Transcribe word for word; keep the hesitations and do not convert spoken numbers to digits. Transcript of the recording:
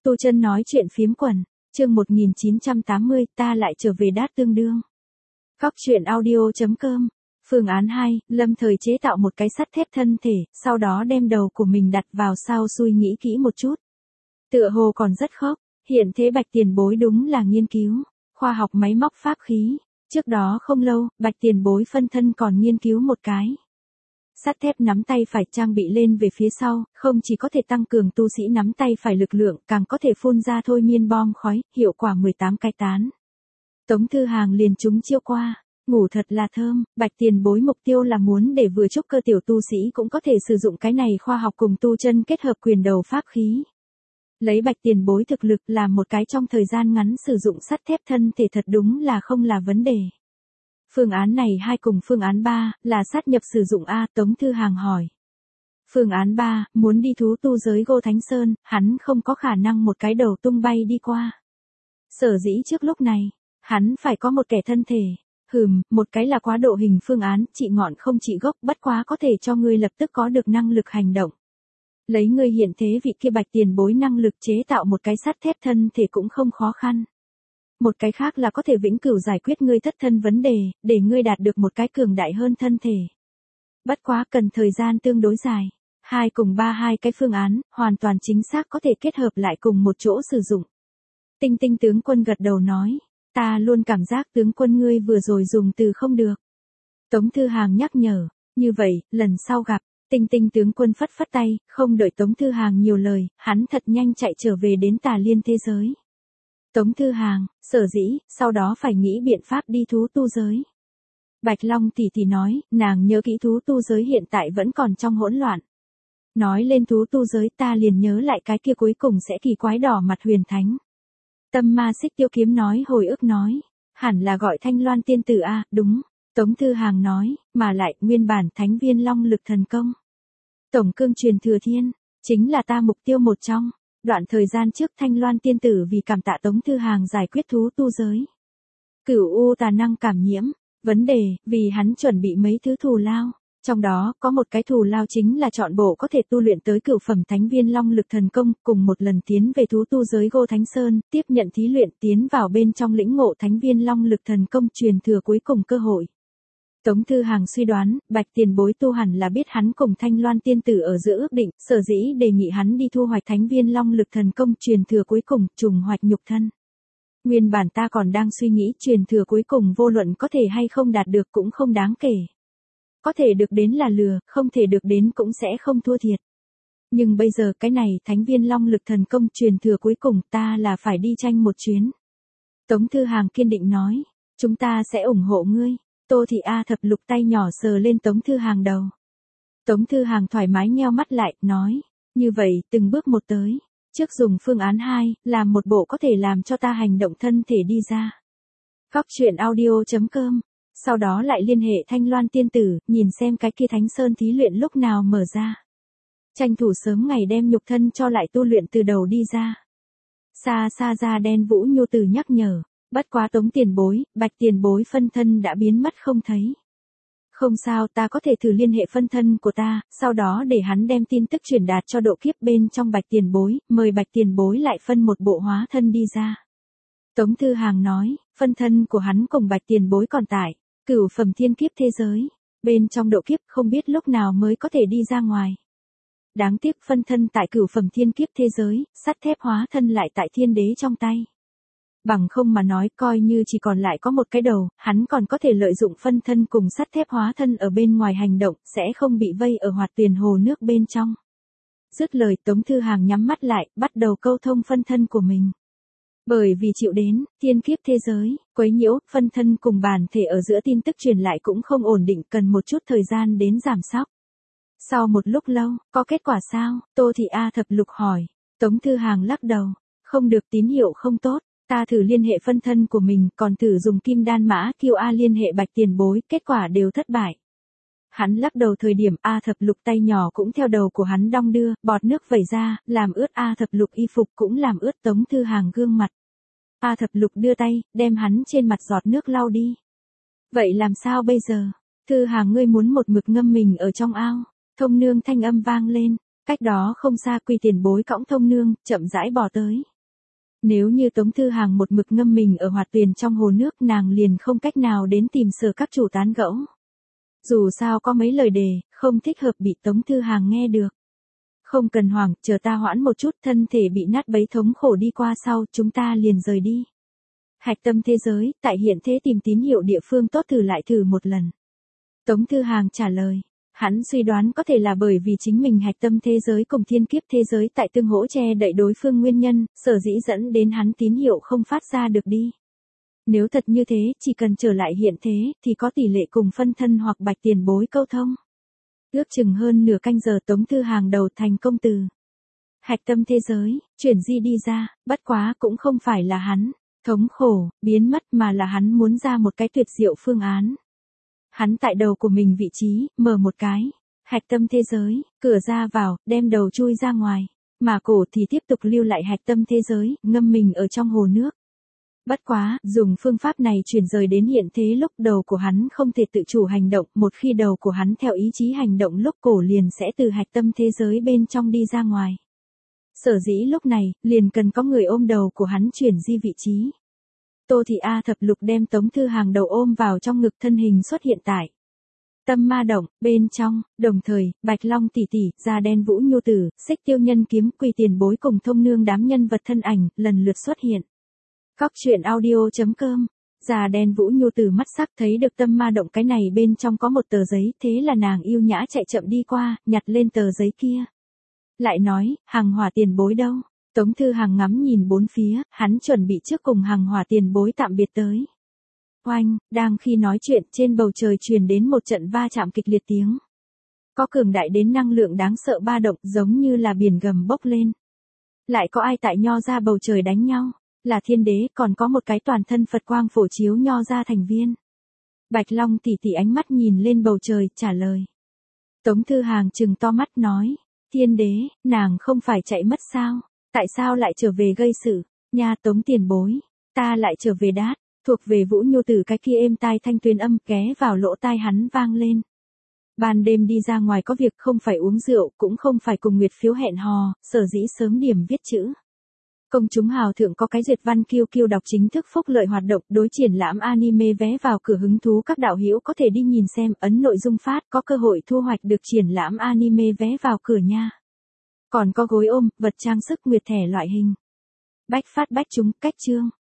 Tu Chân nói chuyện phiếm quần, chương một nghìn chín trăm tám mươi, ta lại trở về đát tương đương. Góc truyện audio.com. Phương án hai, Lâm Thời chế tạo một cái sắt thép thân thể, sau đó đem đầu của mình đặt vào sau suy nghĩ kỹ một chút. Tựa hồ còn rất khóc, hiện thế Bạch Tiền Bối đúng là nghiên cứu, khoa học máy móc pháp khí. Trước đó không lâu, Bạch Tiền Bối phân thân còn nghiên cứu một cái sắt thép nắm tay phải trang bị lên về phía sau, không chỉ có thể tăng cường tu sĩ nắm tay phải lực lượng, càng có thể phun ra thôi miên bom khói, hiệu quả mười tám cái tán. Tống Thư Hàng liền trúng chiêu qua, ngủ thật là thơm. Bạch Tiền Bối mục tiêu là muốn để vừa trúc cơ tiểu tu sĩ cũng có thể sử dụng cái này khoa học cùng tu chân kết hợp quyền đầu pháp khí. Lấy Bạch Tiền Bối thực lực làm một cái trong thời gian ngắn sử dụng sắt thép thân thể thật đúng là không là vấn đề. Phương án này hai cùng phương án ba là sát nhập sử dụng A, Tống Thư Hàng hỏi. Phương án ba, muốn đi thú tu giới Gô Thánh Sơn, hắn không có khả năng một cái đầu tung bay đi qua. Sở dĩ trước lúc này, hắn phải có một kẻ thân thể. Hừm, một cái là quá độ hình phương án, trị ngọn không trị gốc, bất quá có thể cho ngươi lập tức có được năng lực hành động. Lấy ngươi hiện thế vị kia Bạch Tiền Bối năng lực chế tạo một cái sắt thép thân thể cũng không khó khăn. Một cái khác là có thể vĩnh cửu giải quyết ngươi thất thân vấn đề, để ngươi đạt được một cái cường đại hơn thân thể. Bất quá cần thời gian tương đối dài. Hai cùng ba hai cái phương án, hoàn toàn chính xác có thể kết hợp lại cùng một chỗ sử dụng. Tinh Tinh tướng quân gật đầu nói, ta luôn cảm giác tướng quân ngươi vừa rồi dùng từ không được. Tống Thư Hàng nhắc nhở, như vậy, lần sau gặp. Tinh Tinh tướng quân phất phất tay, không đợi Tống Thư Hàng nhiều lời, hắn thật nhanh chạy trở về đến Tà Liên thế giới. Tống Thư Hàng, sở dĩ, sau đó phải nghĩ biện pháp đi thú tu giới. Bạch Long tỷ tỷ nói, nàng nhớ kỹ thú tu giới hiện tại vẫn còn trong hỗn loạn. Nói lên thú tu giới ta liền nhớ lại cái kia cuối cùng sẽ kỳ quái đỏ mặt huyền thánh. Tâm Ma Xích Tiêu Kiếm nói hồi ức nói, hẳn là gọi Thanh Loan tiên tử a, đúng. Tống Thư Hàng nói, mà lại nguyên bản thánh viên long lực thần công. Tổng cương truyền thừa thiên, chính là ta mục tiêu một trong. Đoạn thời gian trước Thanh Loan tiên tử vì cảm tạ Tống Thư Hàng giải quyết thú tu giới. Cửu u tà năng cảm nhiễm, vấn đề, vì hắn chuẩn bị mấy thứ thù lao. Trong đó, có một cái thù lao chính là chọn bộ có thể tu luyện tới cửu phẩm thánh viên long lực thần công, cùng một lần tiến về thú tu giới Gô Thánh Sơn, tiếp nhận thí luyện tiến vào bên trong lĩnh ngộ thánh viên long lực thần công truyền thừa cuối cùng cơ hội. Tống Thư Hàng suy đoán, Bạch Tiền Bối tu hẳn là biết hắn cùng Thanh Loan tiên tử ở giữa ước định, sở dĩ đề nghị hắn đi thu hoạch thánh viên long lực thần công truyền thừa cuối cùng, trùng hoạch nhục thân. Nguyên bản ta còn đang suy nghĩ truyền thừa cuối cùng vô luận có thể hay không đạt được cũng không đáng kể. Có thể được đến là lừa, không thể được đến cũng sẽ không thua thiệt. Nhưng bây giờ cái này thánh viên long lực thần công truyền thừa cuối cùng ta là phải đi tranh một chuyến. Tống Thư Hàng kiên định nói, chúng ta sẽ ủng hộ ngươi. Tô Thị A thập lục tay nhỏ sờ lên Tống Thư Hàng đầu. Tống Thư Hàng thoải mái nheo mắt lại, nói, như vậy, từng bước một tới. Trước dùng phương án hai, làm một bộ có thể làm cho ta hành động thân thể đi ra. Góc truyện audio.com. Sau đó lại liên hệ Thanh Loan tiên tử, nhìn xem cái kia Thánh Sơn thí luyện lúc nào mở ra. Tranh thủ sớm ngày đem nhục thân cho lại tu luyện từ đầu đi ra. Xa xa ra đen Vũ Nhu Tử nhắc nhở. Bất quá Tống Tiền Bối, Bạch Tiền Bối phân thân đã biến mất không thấy. Không sao, ta có thể thử liên hệ phân thân của ta, sau đó để hắn đem tin tức truyền đạt cho độ kiếp bên trong Bạch Tiền Bối, mời Bạch Tiền Bối lại phân một bộ hóa thân đi ra. Tống Thư Hàng nói, phân thân của hắn cùng Bạch Tiền Bối còn tại, cửu phẩm thiên kiếp thế giới, bên trong độ kiếp không biết lúc nào mới có thể đi ra ngoài. Đáng tiếc phân thân tại cửu phẩm thiên kiếp thế giới, sắt thép hóa thân lại tại thiên đế trong tay. Bằng không mà nói coi như chỉ còn lại có một cái đầu, hắn còn có thể lợi dụng phân thân cùng sắt thép hóa thân ở bên ngoài hành động, sẽ không bị vây ở hoạt tuyền hồ nước bên trong. Dứt lời Tống Thư Hàng nhắm mắt lại, bắt đầu câu thông phân thân của mình. Bởi vì chịu đến, thiên kiếp thế giới, quấy nhiễu, phân thân cùng bản thể ở giữa tin tức truyền lại cũng không ổn định, cần một chút thời gian đến giảm sóc. Sau một lúc lâu, có kết quả sao? Tô Thị A thập lục hỏi. Tống Thư Hàng lắc đầu, không được, tín hiệu không tốt. Ta thử liên hệ phân thân của mình, còn thử dùng kim đan mã kiêu A liên hệ Bạch Tiền Bối, kết quả đều thất bại. Hắn lắc đầu thời điểm A thập lục tay nhỏ cũng theo đầu của hắn đong đưa, bọt nước vẩy ra, làm ướt A thập lục y phục cũng làm ướt Tống Thư Hàng gương mặt. A thập lục đưa tay, đem hắn trên mặt giọt nước lau đi. Vậy làm sao bây giờ? Thư Hàng ngươi muốn một mực ngâm mình ở trong ao. Thông nương thanh âm vang lên, cách đó không xa Quy Tiền Bối cõng thông nương, chậm rãi bò tới. Nếu như Tống Thư Hàng một mực ngâm mình ở hoạt tuyền trong hồ nước, nàng liền không cách nào đến tìm Sở các chủ tán gẫu. Dù sao có mấy lời đề, không thích hợp bị Tống Thư Hàng nghe được. Không cần hoảng, chờ ta hoãn một chút, thân thể bị nát bấy thống khổ đi qua sau, chúng ta liền rời đi. Hạch tâm thế giới, tại hiện thế tìm tín hiệu địa phương tốt thử lại thử một lần. Tống Thư Hàng trả lời. Hắn suy đoán có thể là bởi vì chính mình hạch tâm thế giới cùng thiên kiếp thế giới tại tương hỗ che đậy đối phương nguyên nhân, sở dĩ dẫn đến hắn tín hiệu không phát ra được đi. Nếu thật như thế, chỉ cần trở lại hiện thế, thì có tỷ lệ cùng phân thân hoặc bạch tiền bối câu thông. Ước chừng hơn nửa canh giờ Tống Thư Hàng đầu thành công từ hạch tâm thế giới, chuyển di đi ra, bất quá cũng không phải là hắn thống khổ, biến mất mà là hắn muốn ra một cái tuyệt diệu phương án. Hắn tại đầu của mình vị trí, mở một cái hạch tâm thế giới, cửa ra vào, đem đầu chui ra ngoài, mà cổ thì tiếp tục lưu lại hạch tâm thế giới, ngâm mình ở trong hồ nước. Bất quá, dùng phương pháp này chuyển rời đến hiện thế lúc đầu của hắn không thể tự chủ hành động, một khi đầu của hắn theo ý chí hành động lúc cổ liền sẽ từ hạch tâm thế giới bên trong đi ra ngoài. Sở dĩ lúc này, liền cần có người ôm đầu của hắn chuyển di vị trí. Tô Thị A Thập Lục đem Tống Thư Hàng đầu ôm vào trong ngực, thân hình xuất hiện tại Tâm Ma Động, bên trong, đồng thời, Bạch Long tỷ tỷ, Da Đen Vũ Nhu Tử, Xích Tiêu Nhân Kiếm, Quỳ Tiền Bối cùng Thông Nương đám nhân vật thân ảnh, lần lượt xuất hiện. Cóc truyện audio chấm com. Da Đen Vũ Nhu Tử mắt sắc thấy được Tâm Ma Động cái này bên trong có một tờ giấy, thế là nàng yêu nhã chạy chậm đi qua, nhặt lên tờ giấy kia. Lại nói, Hằng Hỏa Tiền Bối đâu? Tống Thư Hàng ngắm nhìn bốn phía, hắn chuẩn bị trước cùng Hằng Hỏa Tiền Bối tạm biệt tới. Oanh, đang khi nói chuyện, trên bầu trời truyền đến một trận va chạm kịch liệt tiếng. Có cường đại đến năng lượng đáng sợ ba động, giống như là biển gầm bốc lên. Lại có ai tại nho ra bầu trời đánh nhau? Là thiên đế, còn có một cái toàn thân Phật quang phổ chiếu nho ra thành viên. Bạch Long tỷ tỷ ánh mắt nhìn lên bầu trời, trả lời. Tống Thư Hàng trừng to mắt nói, thiên đế, nàng không phải chạy mất sao? Tại sao lại trở về gây sự? Nha Tống tiền bối, ta lại trở về đát, thuộc về Vũ Nhu Tử cái kia êm tai thanh tuyến âm ghé vào lỗ tai hắn vang lên. Ban đêm đi ra ngoài có việc, không phải uống rượu, cũng không phải cùng Nguyệt Phiếu hẹn hò, sở dĩ sớm điểm viết chữ. Công chúng hào thượng có cái duyệt văn kiêu kiêu đọc chính thức phúc lợi hoạt động, đối triển lãm anime vé vào cửa hứng thú các đạo hữu có thể đi nhìn xem, ấn nội dung phát, có cơ hội thu hoạch được triển lãm anime vé vào cửa nha. Còn có gối ôm, vật trang sức nguyệt thẻ loại hình. Bách phát bách trúng, cách chương.